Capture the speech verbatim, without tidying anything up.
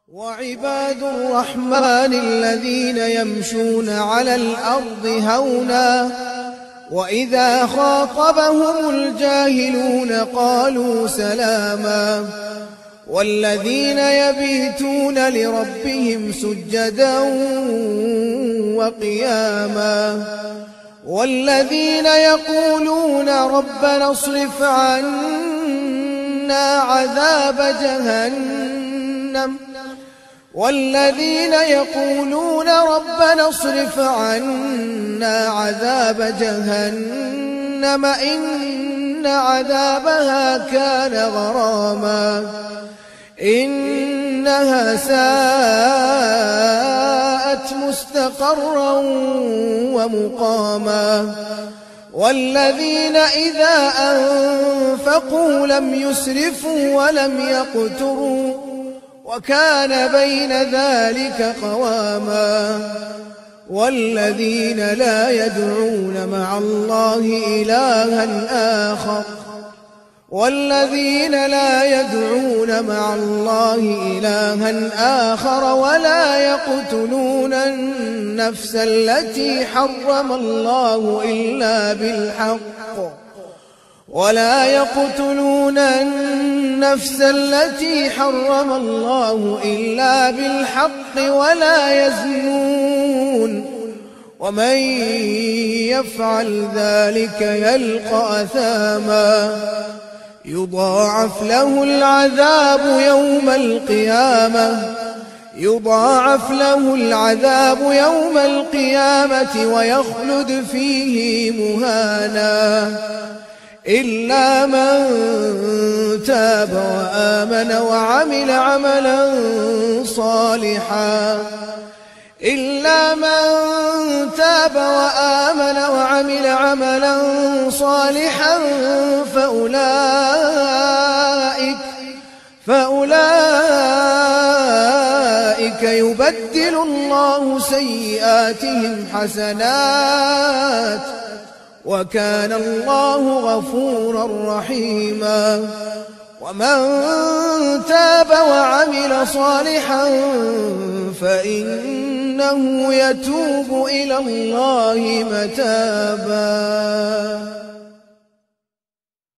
وعباد الرحمن الذين يمشون على الأرض هونا وإذا خاطبهم الجاهلون قالوا سلاما والذين يبيتون لربهم سجدا وقياما والذين يقولون ربنا اصرف عنا عذاب جهنم والذين يقولون ربنا اصرف عنا عذاب جهنم إن عذابها كان غراما إنها ساءت مستقرا ومقاما والذين إذا أنفقوا لم يسرفوا ولم يقتروا وكان بين ذلك قواما والذين لا يدعون مع الله إلها آخر والذين لا يدعون مع الله إلها آخر ولا يقتلون النفس التي حرم الله إلا بالحق ولا يقتلون النفس التي حرم الله إلا بالحق ولا يزنون ومن يفعل ذلك يلقى أثاما يضاعف له العذاب يوم القيامة يضاعف له العذاب يوم القيامة ويخلد فيه مهانا إلا من تاب وآمن وعمل عملا صالحا إلا من تاب وآمن وعمل عملا صالحا فأولئك فأولئك يبدل الله سيئاتهم حسنات وكان الله غفورا رحيما ومن تاب وعمل صالحا فإنه يتوب إلى الله متابا.